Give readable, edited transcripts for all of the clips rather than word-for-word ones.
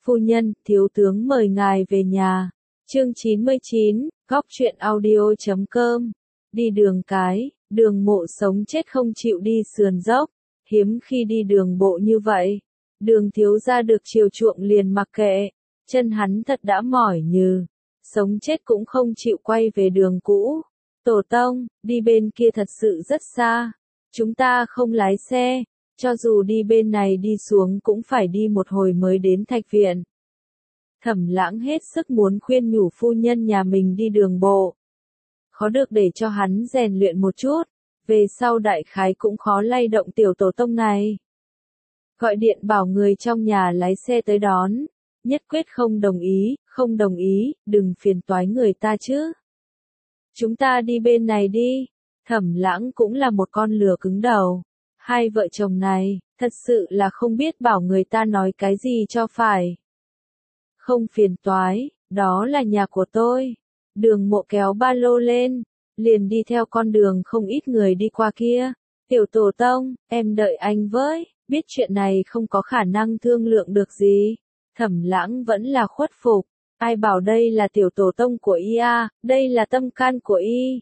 Phu nhân, thiếu tướng mời ngài về nhà. Chương 99, góc truyện audio.com. Đi đường cái, Đường Mộ sống chết không chịu đi sườn dốc, hiếm khi đi đường bộ như vậy. Đường thiếu gia được chiều chuộng liền mặc kệ, chân hắn thật đã mỏi nhừ, sống chết cũng không chịu quay về đường cũ. Tổ tông, đi bên kia thật sự rất xa, chúng ta không lái xe, cho dù đi bên này đi xuống cũng phải đi một hồi mới đến Thạch Viện. Thẩm Lãng hết sức muốn khuyên nhủ phu nhân nhà mình đi đường bộ. Khó được để cho hắn rèn luyện một chút, về sau đại khái cũng khó lay động tiểu tổ tông này. Gọi điện bảo người trong nhà lái xe tới đón, nhất quyết không đồng ý, đừng phiền toái người ta chứ. Chúng ta đi bên này đi. Thẩm Lãng cũng là một con lừa cứng đầu. Hai vợ chồng này, thật sự là không biết bảo người ta nói cái gì cho phải. Không phiền toái, đó là nhà của tôi. Đường Mộ kéo ba lô lên, liền đi theo con đường không ít người đi qua kia. Tiểu tổ tông, em đợi anh với, biết chuyện này không có khả năng thương lượng được gì. Thẩm Lãng vẫn là khuất phục. Ai bảo đây là tiểu tổ tông của y à, đây là tâm can của y.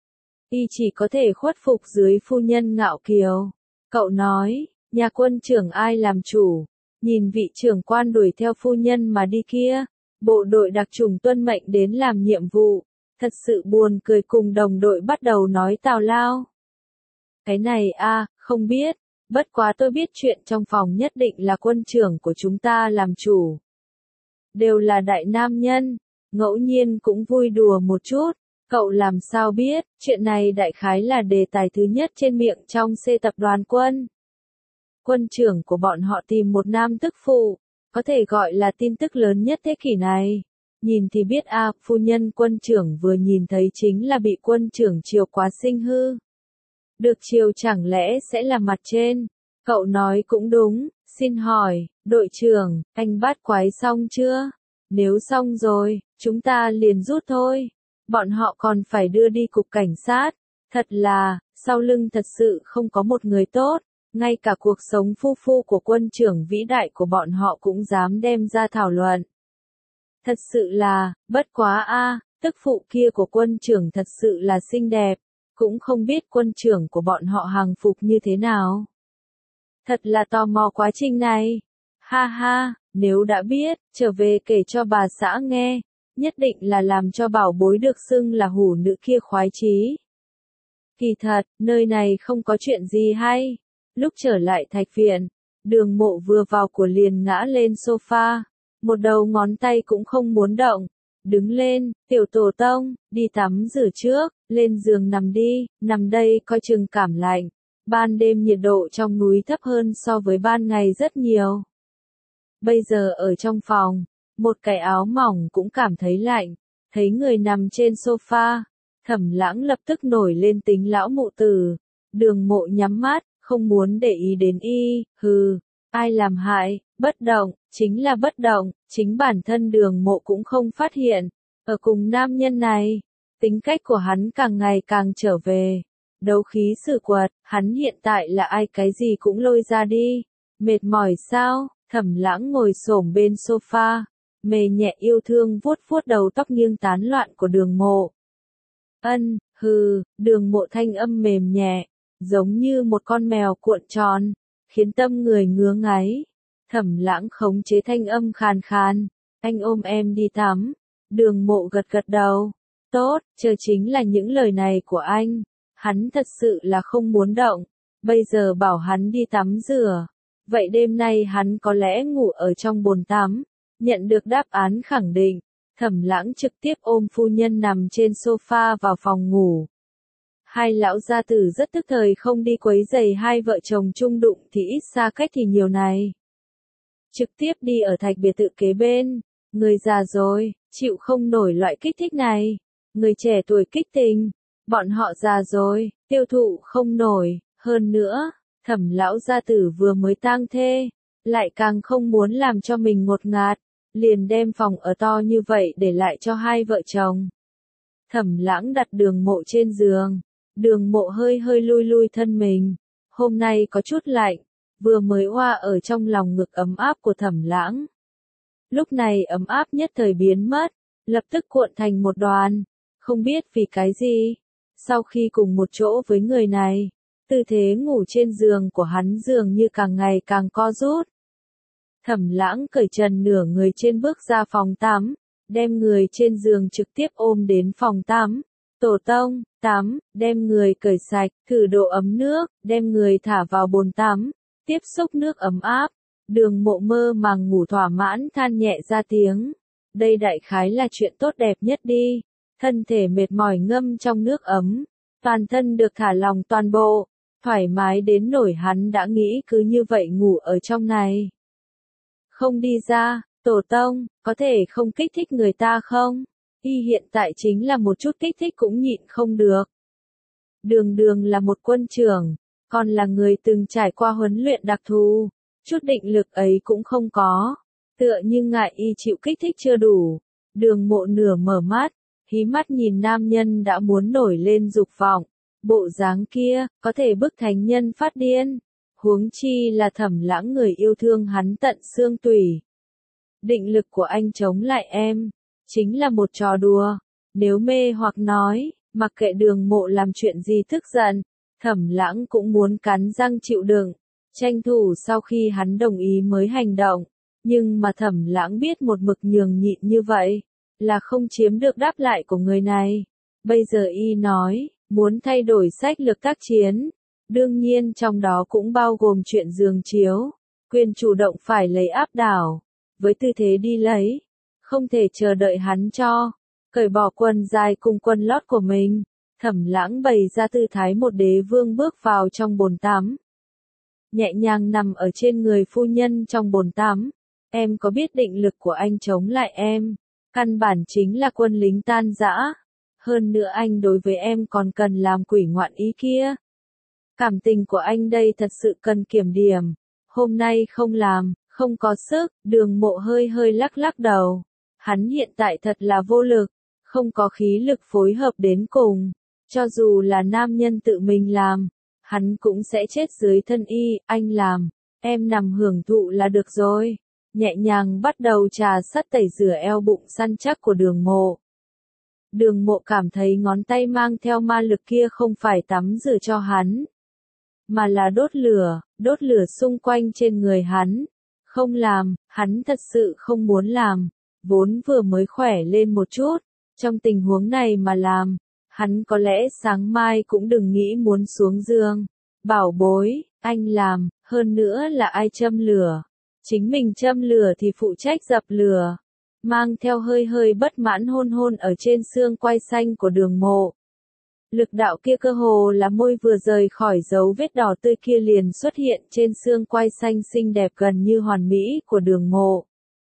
Y chỉ có thể khuất phục dưới phu nhân ngạo kiều. Cậu nói, nhà quân trưởng ai làm chủ, nhìn vị trưởng quan đuổi theo phu nhân mà đi kia, bộ đội đặc chủng tuân mệnh đến làm nhiệm vụ, thật sự buồn cười cùng đồng đội bắt đầu nói tào lao. Cái này không biết, bất quá tôi biết chuyện trong phòng nhất định là quân trưởng của chúng ta làm chủ. Đều là đại nam nhân, ngẫu nhiên cũng vui đùa một chút. Cậu làm sao biết, chuyện này đại khái là đề tài thứ nhất trên miệng trong C tập đoàn quân. Quân trưởng của bọn họ tìm một nam tức phụ, có thể gọi là tin tức lớn nhất thế kỷ này. Nhìn thì biết phu nhân quân trưởng vừa nhìn thấy chính là bị quân trưởng chiều quá sinh hư. Được chiều chẳng lẽ sẽ là mặt trên? Cậu nói cũng đúng, xin hỏi, đội trưởng, anh bắt quái xong chưa? Nếu xong rồi, chúng ta liền rút thôi. Bọn họ còn phải đưa đi cục cảnh sát. Thật là, sau lưng thật sự không có một người tốt. Ngay cả cuộc sống phu phu của quân trưởng vĩ đại của bọn họ cũng dám đem ra thảo luận. Thật sự là, bất quá tức phụ kia của quân trưởng thật sự là xinh đẹp. Cũng không biết quân trưởng của bọn họ hàng phục như thế nào. Thật là tò mò quá trình này. Ha ha, nếu đã biết, trở về kể cho bà xã nghe. Nhất định là làm cho bảo bối được xưng là hủ nữ kia khoái chí. Kỳ thật, nơi này không có chuyện gì hay. Lúc trở lại Thạch Viện, Đường Mộ vừa vào của liền ngã lên sofa. Một đầu ngón tay cũng không muốn động. Đứng lên, tiểu tổ tông, đi tắm rửa trước, lên giường nằm đi, nằm đây coi chừng cảm lạnh. Ban đêm nhiệt độ trong núi thấp hơn so với ban ngày rất nhiều. Bây giờ ở trong phòng, một cái áo mỏng cũng cảm thấy lạnh, thấy người nằm trên sofa, Thẩm Lãng lập tức nổi lên tính lão mụ tử. Đường Mộ nhắm mắt, không muốn để ý đến y, ai làm hại, bất động, chính là bất động, chính bản thân Đường Mộ cũng không phát hiện, ở cùng nam nhân này, tính cách của hắn càng ngày càng trở về, đấu khí sử quật, hắn hiện tại là ai cái gì cũng lôi ra đi, mệt mỏi sao, Thẩm Lãng ngồi xổm bên sofa, mềm nhẹ yêu thương vuốt vuốt đầu tóc nghiêng tán loạn của Đường Mộ. Đường Mộ thanh âm mềm nhẹ, giống như một con mèo cuộn tròn, khiến tâm người ngứa ngáy. Thẩm Lãng khống chế thanh âm khàn khàn, anh ôm em đi tắm. Đường Mộ gật gật đầu, tốt, chờ chính là những lời này của anh. Hắn thật sự là không muốn động, bây giờ bảo hắn đi tắm rửa. Vậy đêm nay hắn có lẽ ngủ ở trong bồn tắm. Nhận được đáp án khẳng định, Thẩm Lãng trực tiếp ôm phu nhân nằm trên sofa vào phòng ngủ. Hai lão gia tử rất tức thời không đi quấy rầy hai vợ chồng chung đụng thì ít xa cách thì nhiều này. Trực tiếp đi ở Thạch biệt thự kế bên, người già rồi, chịu không nổi loại kích thích này. Người trẻ tuổi kích tình, bọn họ già rồi, tiêu thụ không nổi, hơn nữa, Thẩm lão gia tử vừa mới tang thê, lại càng không muốn làm cho mình ngột ngạt, liền đem phòng ở to như vậy để lại cho hai vợ chồng. Thẩm Lãng đặt Đường Mộ trên giường, Đường Mộ hơi hơi lui lui thân mình, hôm nay có chút lạnh, vừa mới oa ở trong lòng ngực ấm áp của Thẩm Lãng. Lúc này ấm áp nhất thời biến mất, lập tức cuộn thành một đoàn, không biết vì cái gì. Sau khi cùng một chỗ với người này, tư thế ngủ trên giường của hắn dường như càng ngày càng co rút. Thẩm Lãng cởi trần nửa người trên bước ra phòng tắm, đem người trên giường trực tiếp ôm đến phòng tắm. Tổ tông, tắm, đem người cởi sạch, thử độ ấm nước, đem người thả vào bồn tắm, tiếp xúc nước ấm áp. Đường Mộ mơ màng ngủ thỏa mãn than nhẹ ra tiếng. Đây đại khái là chuyện tốt đẹp nhất đi. Thân thể mệt mỏi ngâm trong nước ấm, toàn thân được thả lỏng toàn bộ, thoải mái đến nỗi hắn đã nghĩ cứ như vậy ngủ ở trong này. Không đi ra, tổ tông, có thể không kích thích người ta không? Y hiện tại chính là một chút kích thích cũng nhịn không được. Đường Đường là một quân trưởng, còn là người từng trải qua huấn luyện đặc thù, chút định lực ấy cũng không có, tựa như ngại y chịu kích thích chưa đủ. Đường Mộ nửa mở mắt, hí mắt nhìn nam nhân đã muốn nổi lên dục vọng, bộ dáng kia, có thể bức thánh nhân phát điên. Huống chi là Thẩm Lãng người yêu thương hắn tận xương tủy. Định lực của anh chống lại em, chính là một trò đùa. Nếu mê hoặc nói, mặc kệ Đường Mộ làm chuyện gì tức giận, Thẩm Lãng cũng muốn cắn răng chịu đựng, tranh thủ sau khi hắn đồng ý mới hành động. Nhưng mà Thẩm Lãng biết một mực nhường nhịn như vậy, là không chiếm được đáp lại của người này. Bây giờ y nói, muốn thay đổi sách lược tác chiến. Đương nhiên trong đó cũng bao gồm chuyện giường chiếu, quyền chủ động phải lấy áp đảo, với tư thế đi lấy, không thể chờ đợi hắn cho, cởi bỏ quần dài cùng quần lót của mình. Thẩm Lãng bày ra tư thái một đế vương bước vào trong bồn tắm, nhẹ nhàng nằm ở trên người phu nhân trong bồn tắm. Em có biết định lực của anh chống lại em, căn bản chính là quân lính tan rã. Hơn nữa anh đối với em còn cần làm quỷ ngoạn ý kia. Cảm tình của anh đây thật sự cần kiểm điểm. Hôm nay không làm, không có sức. Đường Mộ hơi hơi lắc lắc đầu. Hắn hiện tại thật là vô lực, không có khí lực phối hợp đến cùng. Cho dù là nam nhân tự mình làm, hắn cũng sẽ chết dưới thân y. Anh làm, em nằm hưởng thụ là được rồi. Nhẹ nhàng bắt đầu trà sát tẩy rửa eo bụng săn chắc của Đường Mộ. Đường Mộ cảm thấy ngón tay mang theo ma lực kia không phải tắm rửa cho hắn, mà là đốt lửa xung quanh trên người hắn. Không làm, hắn thật sự không muốn làm, vốn vừa mới khỏe lên một chút, trong tình huống này mà làm, hắn có lẽ sáng mai cũng đừng nghĩ muốn xuống giường. Bảo bối, anh làm, hơn nữa là ai châm lửa? Chính mình châm lửa thì phụ trách dập lửa. Mang theo hơi hơi bất mãn hôn hôn ở trên xương quai xanh của Đường Mộ. Lực đạo kia cơ hồ là môi vừa rời khỏi dấu vết đỏ tươi kia liền xuất hiện trên xương quai xanh xinh đẹp gần như hoàn mỹ của Đường Mộ.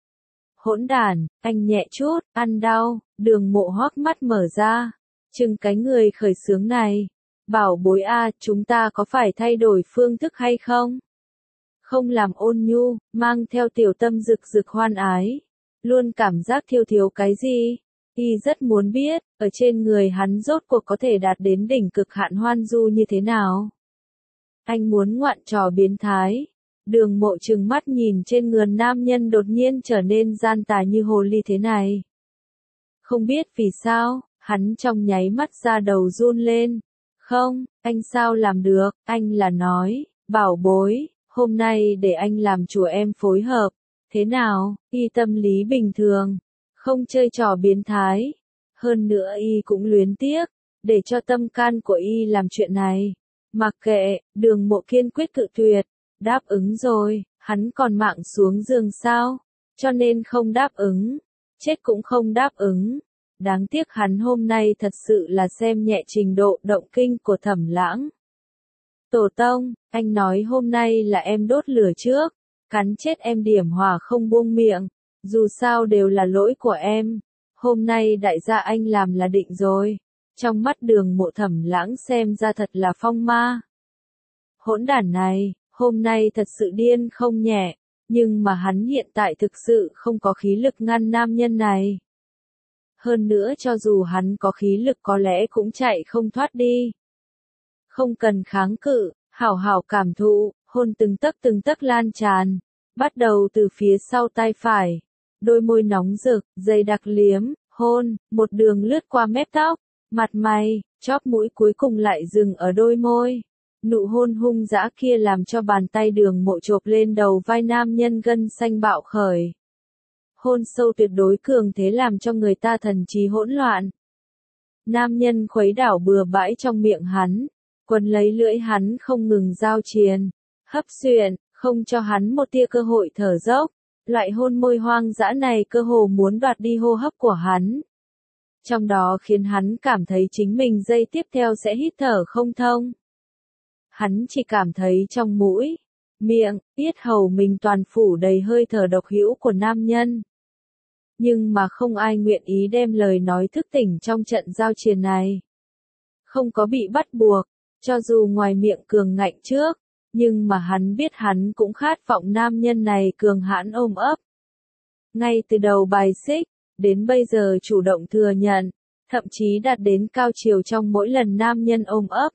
Hỗn đản, anh nhẹ chút, ăn đau. Đường Mộ hoắc mắt mở ra, chừng cái người khởi xướng này. Bảo bối a, chúng ta có phải thay đổi phương thức hay không? Không làm ôn nhu, mang theo tiểu tâm rực rực hoan ái. Luôn cảm giác thiếu cái gì. Y rất muốn biết, ở trên người hắn rốt cuộc có thể đạt đến đỉnh cực hạn hoan du như thế nào. Anh muốn ngoạn trò biến thái. Đường Mộ trừng mắt nhìn trên người nam nhân đột nhiên trở nên gian tà như hồ ly thế này. Không biết vì sao, hắn trong nháy mắt ra đầu run lên. Không, anh sao làm được, anh là nói, bảo bối, hôm nay để anh làm chủ em phối hợp. Thế nào, y tâm lý bình thường, không chơi trò biến thái. Hơn nữa y cũng luyến tiếc, để cho tâm can của y làm chuyện này. Mặc kệ, Đường Mộ kiên quyết cự tuyệt. Đáp ứng rồi, hắn còn mạng xuống giường sao? Cho nên không đáp ứng, chết cũng không đáp ứng. Đáng tiếc hắn hôm nay thật sự là xem nhẹ trình độ động kinh của Thẩm Lãng. Tổ tông, anh nói hôm nay là em đốt lửa trước, cắn chết em điểm hỏa không buông miệng, dù sao đều là lỗi của em. Hôm nay đại gia anh làm là định rồi. Trong mắt Đường Mộ Thẩm Lãng xem ra thật là phong ma. Hỗn đản này, hôm nay thật sự điên không nhẹ, nhưng mà hắn hiện tại thực sự không có khí lực ngăn nam nhân này. Hơn nữa cho dù hắn có khí lực có lẽ cũng chạy không thoát đi. Không cần kháng cự, hảo hảo cảm thụ, hôn từng tấc lan tràn, bắt đầu từ phía sau tay phải, đôi môi nóng rực, dày đặc liếm, hôn, một đường lướt qua mép tóc, mặt mày, chóp mũi cuối cùng lại dừng ở đôi môi. Nụ hôn hung dã kia làm cho bàn tay Đường Mộ chộp lên đầu vai nam nhân gân xanh bạo khởi. Hôn sâu tuyệt đối cường thế làm cho người ta thần trí hỗn loạn. Nam nhân khuấy đảo bừa bãi trong miệng hắn, quấn lấy lưỡi hắn không ngừng giao triền, hấp xuyện, không cho hắn một tia cơ hội thở dốc. Loại hôn môi hoang dã này cơ hồ muốn đoạt đi hô hấp của hắn. Trong đó khiến hắn cảm thấy chính mình giây tiếp theo sẽ hít thở không thông. Hắn chỉ cảm thấy trong mũi, miệng, yết hầu mình toàn phủ đầy hơi thở độc hữu của nam nhân. Nhưng mà không ai nguyện ý đem lời nói thức tỉnh trong trận giao triền này. Không có bị bắt buộc, cho dù ngoài miệng cường ngạnh trước, nhưng mà hắn biết hắn cũng khát vọng nam nhân này cường hãn ôm ấp. Ngay từ đầu bài xích, đến bây giờ chủ động thừa nhận, thậm chí đạt đến cao chiều trong mỗi lần nam nhân ôm ấp.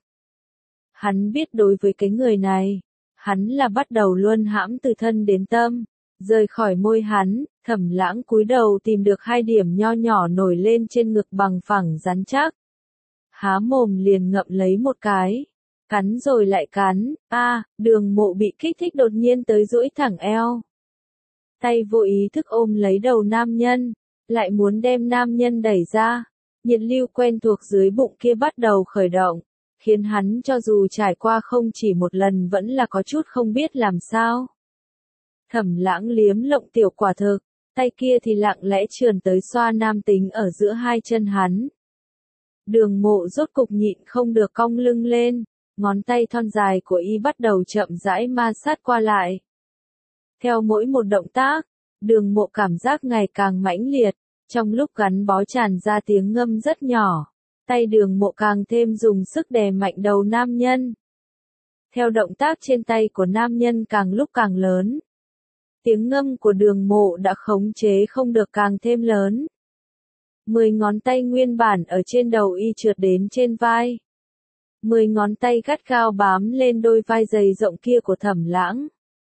Hắn biết đối với cái người này, hắn là bắt đầu luân hãm từ thân đến tâm, rời khỏi môi hắn, Thẩm Lãng cúi đầu tìm được 2 điểm nho nhỏ nổi lên trên ngực bằng phẳng rắn chắc. Há mồm liền ngậm lấy một cái, cắn rồi lại cắn, Đường Mộ bị kích thích đột nhiên tới duỗi thẳng eo. Tay vô ý thức ôm lấy đầu nam nhân, lại muốn đem nam nhân đẩy ra, nhiệt lưu quen thuộc dưới bụng kia bắt đầu khởi động, khiến hắn cho dù trải qua không chỉ một lần vẫn là có chút không biết làm sao. Thẩm Lãng liếm lộng tiểu quả thực, tay kia thì lặng lẽ trườn tới xoa nam tính ở giữa 2 chân hắn. Đường Mộ rốt cục nhịn không được cong lưng lên, ngón tay thon dài của y bắt đầu chậm rãi ma sát qua lại. Theo mỗi một động tác, Đường Mộ cảm giác ngày càng mãnh liệt, trong lúc gắn bó tràn ra tiếng ngâm rất nhỏ, tay Đường Mộ càng thêm dùng sức đè mạnh đầu nam nhân. Theo động tác trên tay của nam nhân càng lúc càng lớn, tiếng ngâm của Đường Mộ đã khống chế không được càng thêm lớn. 10 ngón tay nguyên bản ở trên đầu y trượt đến trên vai. 10 ngón tay gắt gao bám lên đôi vai dày rộng kia của Thẩm Lãng.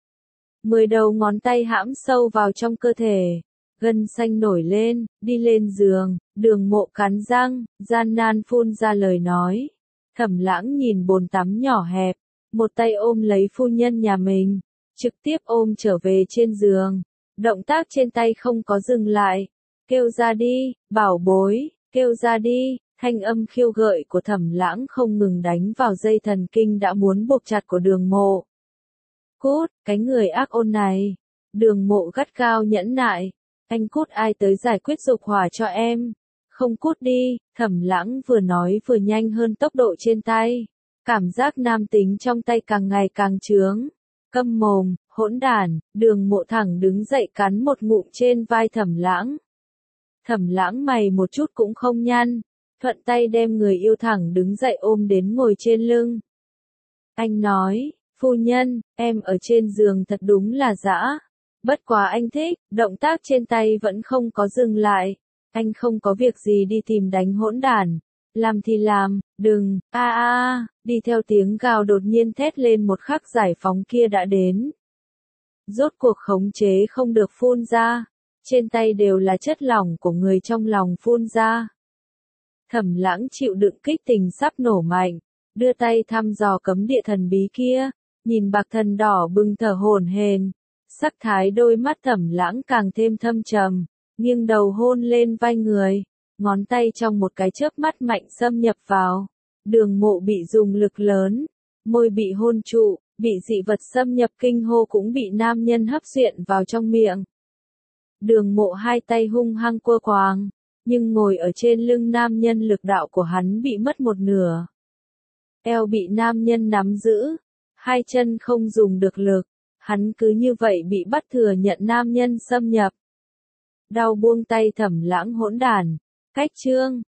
10 đầu ngón tay hãm sâu vào trong cơ thể, gân xanh nổi lên, đi lên giường, Đường Mộ cắn răng, gian nan phun ra lời nói. Thẩm Lãng nhìn bồn tắm nhỏ hẹp, một tay ôm lấy phu nhân nhà mình, trực tiếp ôm trở về trên giường. Động tác trên tay không có dừng lại. Kêu ra đi, bảo bối, kêu ra đi, thanh âm khiêu gợi của Thẩm Lãng không ngừng đánh vào dây thần kinh đã muốn buộc chặt của Đường Mộ. Cút, cái người ác ôn này. Đường Mộ gắt gao nhẫn nại. Anh cút, ai tới giải quyết dục hỏa cho em. Không cút đi, Thẩm Lãng vừa nói vừa nhanh hơn tốc độ trên tay. Cảm giác nam tính trong tay càng ngày càng trướng. Câm mồm, hỗn đản, Đường Mộ thẳng đứng dậy cắn một ngụm trên vai Thẩm Lãng. Thẩm Lãng mày một chút cũng không nhăn, thuận tay đem người yêu thẳng đứng dậy ôm đến ngồi trên lưng. Anh nói, phu nhân, em ở trên giường thật đúng là dã. Bất quá anh thích, động tác trên tay vẫn không có dừng lại. Anh không có việc gì đi tìm đánh hỗn đản. Làm thì làm, đừng, đi theo tiếng gào đột nhiên thét lên một khắc giải phóng kia đã đến. Rốt cuộc khống chế không được phun ra. Trên tay đều là chất lỏng của người trong lòng phun ra. Thẩm Lãng chịu đựng kích tình sắp nổ mạnh, đưa tay thăm dò cấm địa thần bí kia, nhìn bạc thần đỏ bừng thở hổn hển, sắc thái đôi mắt Thẩm Lãng càng thêm thâm trầm, nghiêng đầu hôn lên vai người, ngón tay trong một cái chớp mắt mạnh xâm nhập vào. Đường Mộ bị dùng lực lớn, môi bị hôn trụ, bị dị vật xâm nhập kinh hô cũng bị nam nhân hấp xuyện vào trong miệng. Đường Mộ 2 tay hung hăng quơ quàng, nhưng ngồi ở trên lưng nam nhân lực đạo của hắn bị mất một nửa. Eo bị nam nhân nắm giữ, 2 chân không dùng được lực, hắn cứ như vậy bị bắt thừa nhận nam nhân xâm nhập. Đau buông tay Thẩm Lãng hỗn đản, cách chương,